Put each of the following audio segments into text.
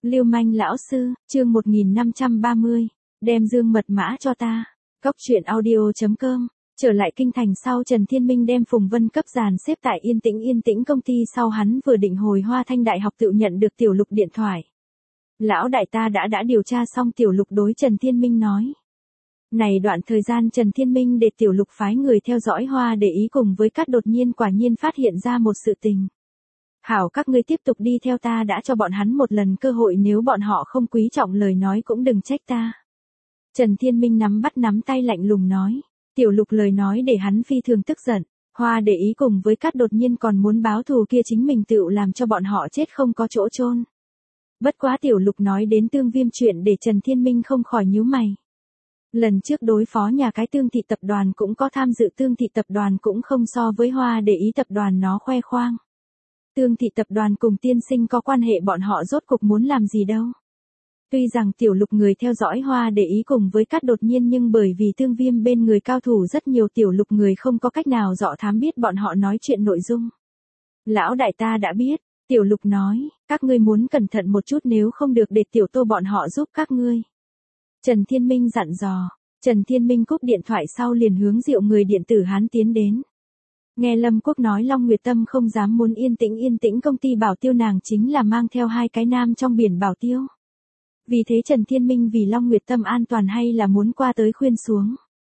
Lưu manh lão sư, chương 1530, đem dương mật mã cho ta. Cóc truyện audio.com. Trở lại kinh thành sau, Trần Thiên Minh đem Phùng Vân cấp dàn xếp tại Yên Tĩnh công ty, sau hắn vừa định hồi Hoa Thanh Đại học tự nhận được Tiểu Lục điện thoại. Lão đại ta đã điều tra xong, Tiểu Lục đối Trần Thiên Minh nói. Này đoạn thời gian Trần Thiên Minh để Tiểu Lục phái người theo dõi Hoa để ý cùng với Cát, đột nhiên quả nhiên phát hiện ra một sự tình. Hảo, các ngươi tiếp tục đi theo ta, đã cho bọn hắn một lần cơ hội, nếu bọn họ không quý trọng lời nói cũng đừng trách ta. Trần Thiên Minh nắm tay lạnh lùng nói. Tiểu Lục lời nói để hắn phi thường tức giận. Hoa để ý cùng với Cát đột nhiên còn muốn báo thù kia, chính mình tự làm cho bọn họ chết không có chỗ chôn. Bất quá Tiểu Lục nói đến Tương Viêm chuyện để Trần Thiên Minh không khỏi nhíu mày. Lần trước đối phó nhà cái Tương Thị tập đoàn cũng có tham dự, Tương Thị tập đoàn cũng không so với Hoa để ý tập đoàn nó khoe khoang. Tương Thị tập đoàn cùng tiên sinh có quan hệ, bọn họ rốt cục muốn làm gì đâu. Tuy rằng Tiểu Lục người theo dõi Hoa để ý cùng với Cát đột nhiên, nhưng bởi vì Tương Viêm bên người cao thủ rất nhiều, Tiểu Lục người không có cách nào dọ thám biết bọn họ nói chuyện nội dung. Lão đại ta đã biết, Tiểu Lục nói, các ngươi muốn cẩn thận một chút, nếu không được để Tiểu Tô bọn họ giúp các ngươi. Trần Thiên Minh dặn dò. Trần Thiên Minh cúp điện thoại sau liền hướng Diệu người điện tử Hán tiến đến. Nghe Lâm Quốc nói Long Nguyệt Tâm không dám muốn Yên Tĩnh công ty bảo tiêu, nàng chính là mang theo hai cái nam trong biển bảo tiêu. Vì thế Trần Thiên Minh vì Long Nguyệt Tâm an toàn hay là muốn qua tới khuyên xuống.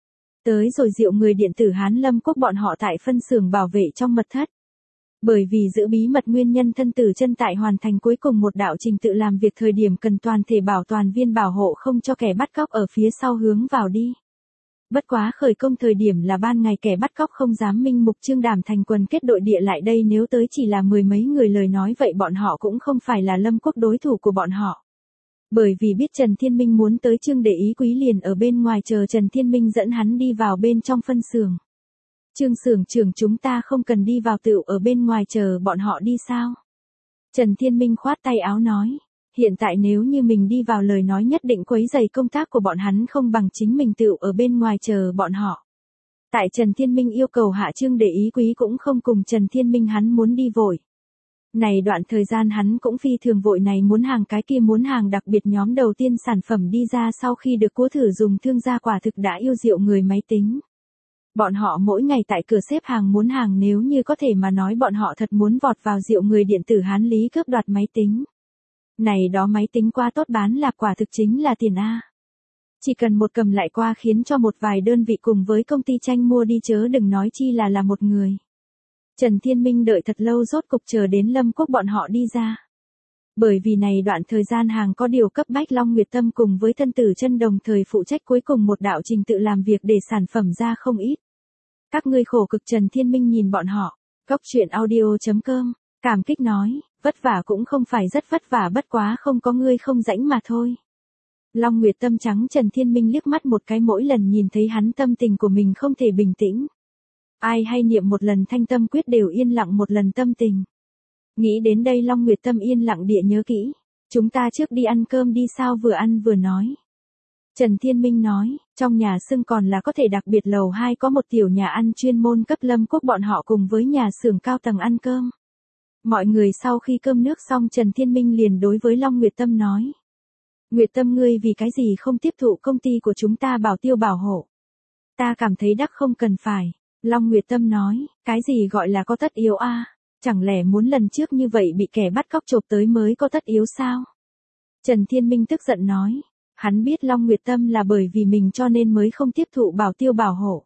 Tới rồi Diệu người điện tử Hán Lâm Quốc bọn họ tại phân xưởng bảo vệ trong mật thất. Bởi vì giữ bí mật nguyên nhân, Thân Tử Chân tại hoàn thành cuối cùng một đạo trình tự làm việc thời điểm cần toàn thể bảo toàn viên bảo hộ, không cho kẻ bắt cóc ở phía sau hướng vào đi. Bất quá khởi công thời điểm là ban ngày, kẻ bắt cóc không dám minh mục trương đảm thành quần kết đội địa lại đây, nếu tới chỉ là mười mấy người lời nói vậy bọn họ cũng không phải là Lâm Quốc đối thủ của bọn họ. Bởi vì biết Trần Thiên Minh muốn tới, Trương để ý quý liền ở bên ngoài chờ Trần Thiên Minh dẫn hắn đi vào bên trong phân xưởng. Trương xưởng trưởng, chúng ta không cần đi vào, tựu ở bên ngoài chờ bọn họ đi sao? Trần Thiên Minh khoát tay áo nói. Hiện tại nếu như mình đi vào lời nói nhất định quấy rầy công tác của bọn hắn, không bằng chính mình tựu ở bên ngoài chờ bọn họ. Tại Trần Thiên Minh yêu cầu hạ, Trương để ý quý cũng không cùng Trần Thiên Minh, hắn muốn đi vội. Này đoạn thời gian hắn cũng phi thường vội, này muốn hàng cái kia muốn hàng, đặc biệt nhóm đầu tiên sản phẩm đi ra sau khi được cố thử dùng, thương gia quả thực đã yêu Diệu người máy tính. Bọn họ mỗi ngày tại cửa xếp hàng muốn hàng, nếu như có thể mà nói bọn họ thật muốn vọt vào Diệu người điện tử Hán lý cướp đoạt máy tính. Này đó máy tính qua tốt bán là quả thực chính là tiền A. Chỉ cần một cầm lại qua khiến cho một vài đơn vị cùng với công ty tranh mua đi, chớ đừng nói chi là một người. Trần Thiên Minh đợi thật lâu, rốt cục chờ đến Lâm Quốc bọn họ đi ra. Bởi vì này đoạn thời gian hàng có điều cấp bách, Long Nguyệt Tâm cùng với Thân Tử Chân đồng thời phụ trách cuối cùng một đạo trình tự làm việc để sản phẩm ra không ít. Các ngươi khổ cực. Trần Thiên Minh nhìn bọn họ. Cóc truyện audio.com. Cảm kích nói, vất vả cũng không phải rất vất vả, bất quá không có ngươi không rãnh mà thôi. Long Nguyệt Tâm trắng Trần Thiên Minh liếc mắt một cái, mỗi lần nhìn thấy hắn tâm tình của mình không thể bình tĩnh. Ai hay niệm một lần Thanh Tâm Quyết đều yên lặng một lần tâm tình. Nghĩ đến đây Long Nguyệt Tâm yên lặng địa nhớ kỹ. Chúng ta trước đi ăn cơm đi sao? Vừa ăn vừa nói. Trần Thiên Minh nói, trong nhà xưng còn là có thể, đặc biệt lầu 2 có một tiểu nhà ăn chuyên môn cấp Lâm Quốc bọn họ cùng với nhà xưởng cao tầng ăn cơm. Mọi người sau khi cơm nước xong, Trần Thiên Minh liền đối với Long Nguyệt Tâm nói. Nguyệt Tâm, ngươi vì cái gì không tiếp thụ công ty của chúng ta bảo tiêu bảo hộ? Ta cảm thấy đắc không cần phải. Long Nguyệt Tâm nói, cái gì gọi là có tất yếu a? Chẳng lẽ muốn lần trước như vậy bị kẻ bắt cóc chộp tới mới có tất yếu sao? Trần Thiên Minh tức giận nói. Hắn biết Long Nguyệt Tâm là bởi vì mình cho nên mới không tiếp thụ bảo tiêu bảo hộ.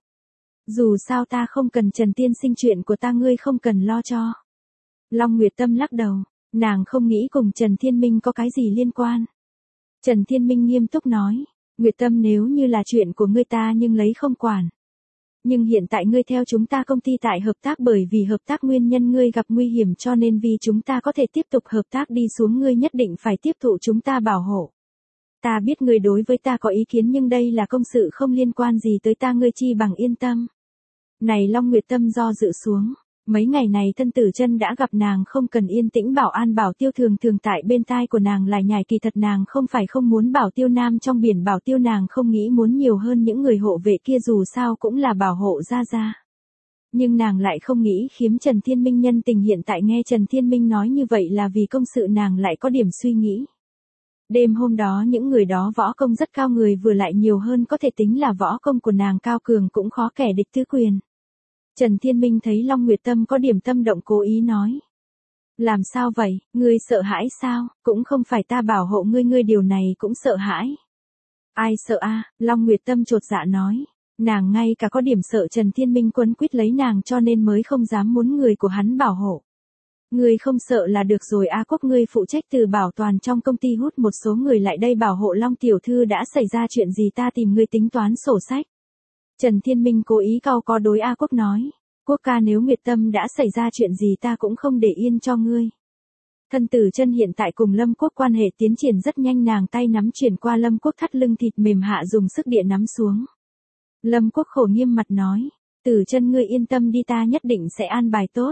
Dù sao ta không cần, Trần tiên sinh, chuyện của ta ngươi không cần lo cho. Long Nguyệt Tâm lắc đầu, nàng không nghĩ cùng Trần Thiên Minh có cái gì liên quan. Trần Thiên Minh nghiêm túc nói, Nguyệt Tâm, nếu như là chuyện của ngươi ta nhưng lấy không quản. Nhưng hiện tại ngươi theo chúng ta công ty tại hợp tác, bởi vì hợp tác nguyên nhân ngươi gặp nguy hiểm, cho nên vì chúng ta có thể tiếp tục hợp tác đi xuống, ngươi nhất định phải tiếp thụ chúng ta bảo hộ. Ta biết ngươi đối với ta có ý kiến, nhưng đây là công sự không liên quan gì tới ta, ngươi chi bằng yên tâm. Này Long Nguyệt Tâm do dự xuống. Mấy ngày này Thân Tử Chân đã gặp nàng không cần Yên Tĩnh bảo an bảo tiêu, thường tại bên tai của nàng lại nhảy, kỳ thật nàng không phải không muốn bảo tiêu nam trong biển bảo tiêu, nàng không nghĩ muốn nhiều hơn những người hộ vệ kia, dù sao cũng là bảo hộ ra. Nhưng nàng lại không nghĩ khiếm Trần Thiên Minh nhân tình, hiện tại nghe Trần Thiên Minh nói như vậy là vì công sự, nàng lại có điểm suy nghĩ. Đêm hôm đó những người đó võ công rất cao, người vừa lại nhiều hơn, có thể tính là võ công của nàng cao cường cũng khó kẻ địch tứ quyền. Trần Thiên Minh thấy Long Nguyệt Tâm có điểm tâm động, cố ý nói. Làm sao vậy, ngươi sợ hãi sao, cũng không phải ta bảo hộ ngươi, ngươi điều này cũng sợ hãi. Ai sợ a? Long Nguyệt Tâm chột dạ nói. Nàng ngay cả có điểm sợ Trần Thiên Minh quấn quýt lấy nàng cho nên mới không dám muốn người của hắn bảo hộ. Ngươi không sợ là được rồi a. Quốc, ngươi phụ trách từ bảo toàn trong công ty hút một số người lại đây bảo hộ Long tiểu thư, đã xảy ra chuyện gì ta tìm ngươi tính toán sổ sách. Trần Thiên Minh cố ý cau có đối A Quốc nói. Quốc ca, nếu Nguyệt Tâm đã xảy ra chuyện gì ta cũng không để yên cho ngươi. Thân Tử Chân hiện tại cùng Lâm Quốc quan hệ tiến triển rất nhanh, nàng tay nắm chuyển qua Lâm Quốc thắt lưng thịt mềm hạ dùng sức địa nắm xuống. Lâm Quốc khổ nghiêm mặt nói. Tử Chân, ngươi yên tâm đi, ta nhất định sẽ an bài tốt.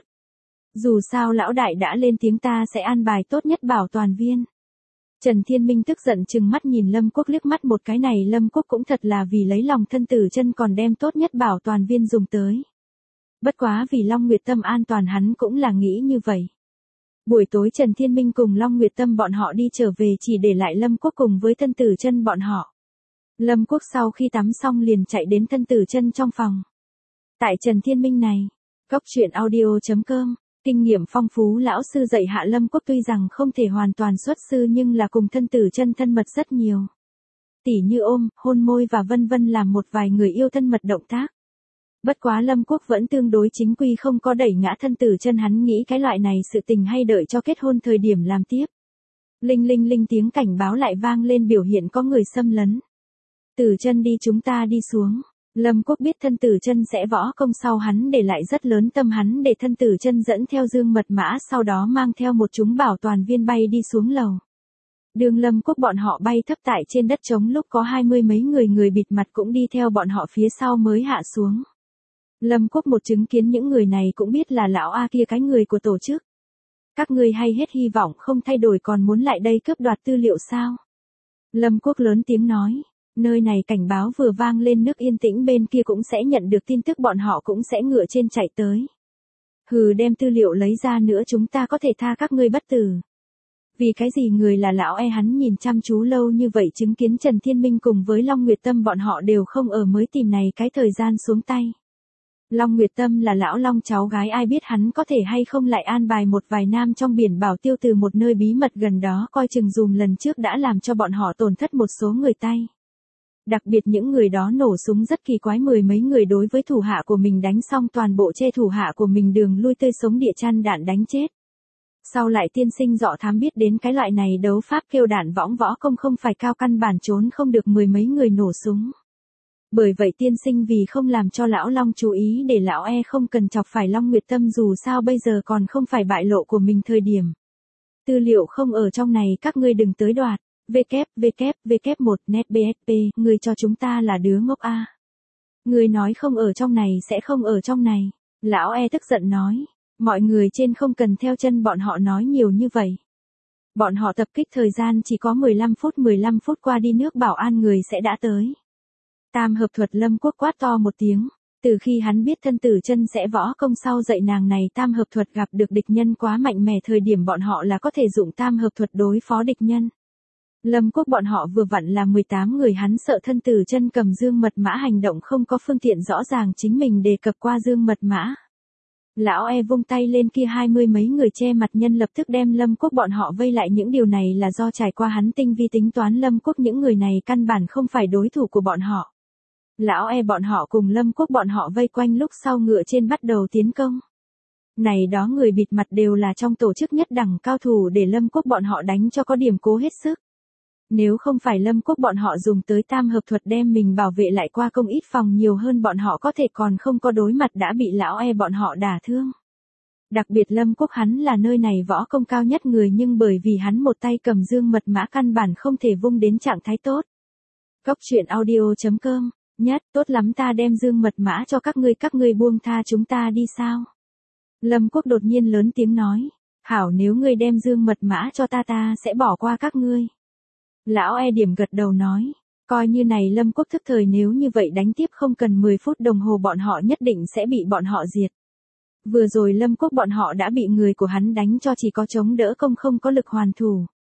Dù sao lão đại đã lên tiếng, ta sẽ an bài tốt nhất bảo toàn viên. Trần Thiên Minh tức giận chừng mắt nhìn Lâm Quốc liếc mắt một cái, này Lâm Quốc cũng thật là vì lấy lòng Thân Tử Chân còn đem tốt nhất bảo toàn viên dùng tới. Bất quá vì Long Nguyệt Tâm an toàn hắn cũng là nghĩ như vậy. Buổi tối Trần Thiên Minh cùng Long Nguyệt Tâm bọn họ đi trở về, chỉ để lại Lâm Quốc cùng với Thân Tử Chân bọn họ. Lâm Quốc sau khi tắm xong liền chạy đến Thân Tử Chân trong phòng. Tại Trần Thiên Minh này, coctruyện.audio.com, kinh nghiệm phong phú lão sư dạy hạ Lâm Quốc tuy rằng không thể hoàn toàn xuất sư nhưng là cùng Thân Tử Chân thân mật rất nhiều. Tỉ như ôm, hôn môi và vân vân, làm một vài người yêu thân mật động tác. Bất quá Lâm Quốc vẫn tương đối chính quy, không có đẩy ngã Thân Tử Chân, hắn nghĩ cái loại này sự tình hay đợi cho kết hôn thời điểm làm tiếp. Linh linh linh tiếng cảnh báo lại vang lên, biểu hiện có người xâm lấn. Tử Chân đi, chúng ta đi xuống. Lâm Quốc biết Thân Tử Chân sẽ võ công, sau hắn để lại rất lớn tâm, hắn để Thân Tử Chân dẫn theo Dương Mật Mã, sau đó mang theo một chúng bảo toàn viên bay đi xuống lầu. Đường Lâm Quốc bọn họ bay thấp tại trên đất trống, lúc có 20 mấy người bịt mặt cũng đi theo bọn họ phía sau mới hạ xuống. Lâm Quốc một chứng kiến những người này cũng biết là lão A kia cái người của tổ chức. Các ngươi hay hết hy vọng không thay đổi còn muốn lại đây cướp đoạt tư liệu sao? Lâm Quốc lớn tiếng nói. Nơi này cảnh báo vừa vang lên, nước yên tĩnh bên kia cũng sẽ nhận được tin tức, bọn họ cũng sẽ ngựa trên chạy tới. Hừ, đem tư liệu lấy ra nữa chúng ta có thể tha các ngươi bất tử. Vì cái gì người là lão E? Hắn nhìn chăm chú lâu như vậy, chứng kiến Trần Thiên Minh cùng với Long Nguyệt Tâm bọn họ đều không ở, mới tìm này cái thời gian xuống tay. Long Nguyệt Tâm là lão Long cháu gái, ai biết hắn có thể hay không lại an bài một vài nam trong biển bảo tiêu từ một nơi bí mật gần đó, coi chừng dùm lần trước đã làm cho bọn họ tổn thất một số người tay. Đặc biệt những người đó nổ súng rất kỳ quái, 10 mấy người đối với thủ hạ của mình đánh xong toàn bộ che thủ hạ của mình đường lui tươi sống, địa chăn đạn đánh chết. Sau lại tiên sinh dọ thám biết đến cái loại này đấu pháp kêu đạn võng, võ công không phải cao, căn bản trốn không được 10 mấy người nổ súng. Bởi vậy tiên sinh vì không làm cho lão Long chú ý, để lão E không cần chọc phải Long Nguyệt Tâm, dù sao bây giờ còn không phải bại lộ của mình thời điểm. Tư liệu không ở trong này, các ngươi đừng tới đoạt. www.1netbsp, ngươi cho chúng ta là đứa ngốc a. Ngươi nói không ở trong này sẽ không ở trong này. Lão E tức giận nói. Mọi người trên không cần theo chân bọn họ nói nhiều như vậy. Bọn họ tập kích thời gian chỉ có 15 phút qua đi nước bảo an người sẽ đã tới. Tam hợp thuật. Lâm Quốc quát to một tiếng. Từ khi hắn biết Thân Tử Chân sẽ võ công, sau dạy nàng này tam hợp thuật, gặp được địch nhân quá mạnh mẽ thời điểm bọn họ là có thể dụng tam hợp thuật đối phó địch nhân. Lâm Quốc bọn họ vừa vặn là 18 người, hắn sợ Thân Tử Chân cầm Dương Mật Mã hành động không có phương tiện rõ ràng chính mình đề cập qua Dương Mật Mã. Lão E vung tay lên, kia 20 mấy người che mặt nhân lập tức đem Lâm Quốc bọn họ vây lại, những điều này là do trải qua hắn tinh vi tính toán, Lâm Quốc những người này căn bản không phải đối thủ của bọn họ. Lão E bọn họ cùng Lâm Quốc bọn họ vây quanh, lúc sau ngựa trên bắt đầu tiến công. Này đó người bịt mặt đều là trong tổ chức nhất đẳng cao thủ, để Lâm Quốc bọn họ đánh cho có điểm cố hết sức. Nếu không phải Lâm Quốc bọn họ dùng tới tam hợp thuật đem mình bảo vệ lại qua công ít phòng nhiều hơn, bọn họ có thể còn không có đối mặt đã bị lão E bọn họ đả thương. Đặc biệt Lâm Quốc hắn là nơi này võ công cao nhất người, nhưng bởi vì hắn một tay cầm Dương Mật Mã căn bản không thể vung đến trạng thái tốt. Coctruyện.audio.com, nhất, tốt lắm, ta đem Dương Mật Mã cho các ngươi buông tha chúng ta đi sao? Lâm Quốc đột nhiên lớn tiếng nói, hảo, nếu ngươi đem Dương Mật Mã cho ta sẽ bỏ qua các ngươi. Lão E điểm gật đầu nói, coi như này Lâm Quốc thức thời, nếu như vậy đánh tiếp không cần 10 phút đồng hồ bọn họ nhất định sẽ bị bọn họ diệt. Vừa rồi Lâm Quốc bọn họ đã bị người của hắn đánh cho chỉ có chống đỡ công, không có lực hoàn thủ.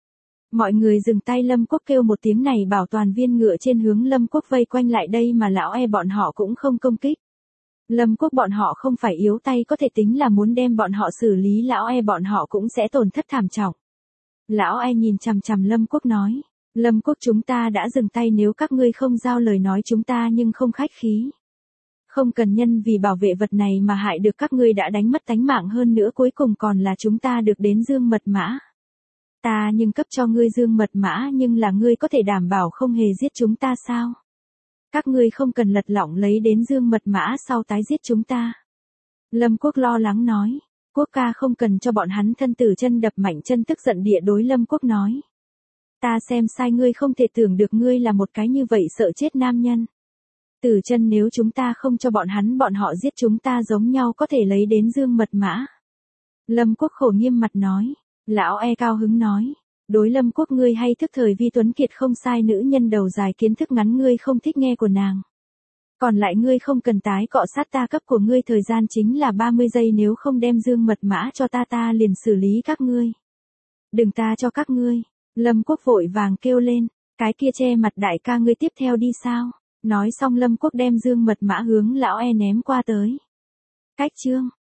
Mọi người dừng tay, Lâm Quốc kêu một tiếng này bảo toàn viên ngựa trên hướng Lâm Quốc vây quanh lại đây mà lão e bọn họ cũng không công kích. Lâm Quốc bọn họ không phải yếu tay, có thể tính là muốn đem bọn họ xử lý, lão e bọn họ cũng sẽ tổn thất thảm trọng. Lão e nhìn chằm chằm Lâm Quốc nói, Lâm Quốc chúng ta đã dừng tay, nếu các ngươi không giao lời nói chúng ta nhưng không khách khí. Không cần nhân vì bảo vệ vật này mà hại được các ngươi, đã đánh mất tánh mạng, hơn nữa cuối cùng còn là chúng ta được đến dương mật mã. Ta nhưng cấp cho ngươi dương mật mã, nhưng là ngươi có thể đảm bảo không hề giết chúng ta sao? Các ngươi không cần lật lọng lấy đến dương mật mã sau tái giết chúng ta. Lâm Quốc lo lắng nói, Quốc ca không cần cho bọn hắn. Thân Tử Chân đập mạnh chân, tức giận địa đối Lâm Quốc nói. Ta xem sai, ngươi không thể tưởng được ngươi là một cái như vậy sợ chết nam nhân. Tử Chân, nếu chúng ta không cho bọn họ giết chúng ta giống nhau có thể lấy đến dương mật mã. Lâm Quốc khổ nghiêm mặt nói. Lão e cao hứng nói, đối Lâm Quốc, ngươi hay thức thời vi tuấn kiệt không sai, nữ nhân đầu dài kiến thức ngắn, ngươi không thích nghe của nàng. Còn lại ngươi không cần tái cọ sát, ta cấp của ngươi thời gian chính là 30 giây, nếu không đem dương mật mã cho ta, ta liền xử lý các ngươi. Đừng ta cho các ngươi. Lâm Quốc vội vàng kêu lên, cái kia che mặt đại ca ngươi tiếp theo đi sao? Nói xong Lâm Quốc đem dương mật mã hướng lão e ném qua tới. Cách chương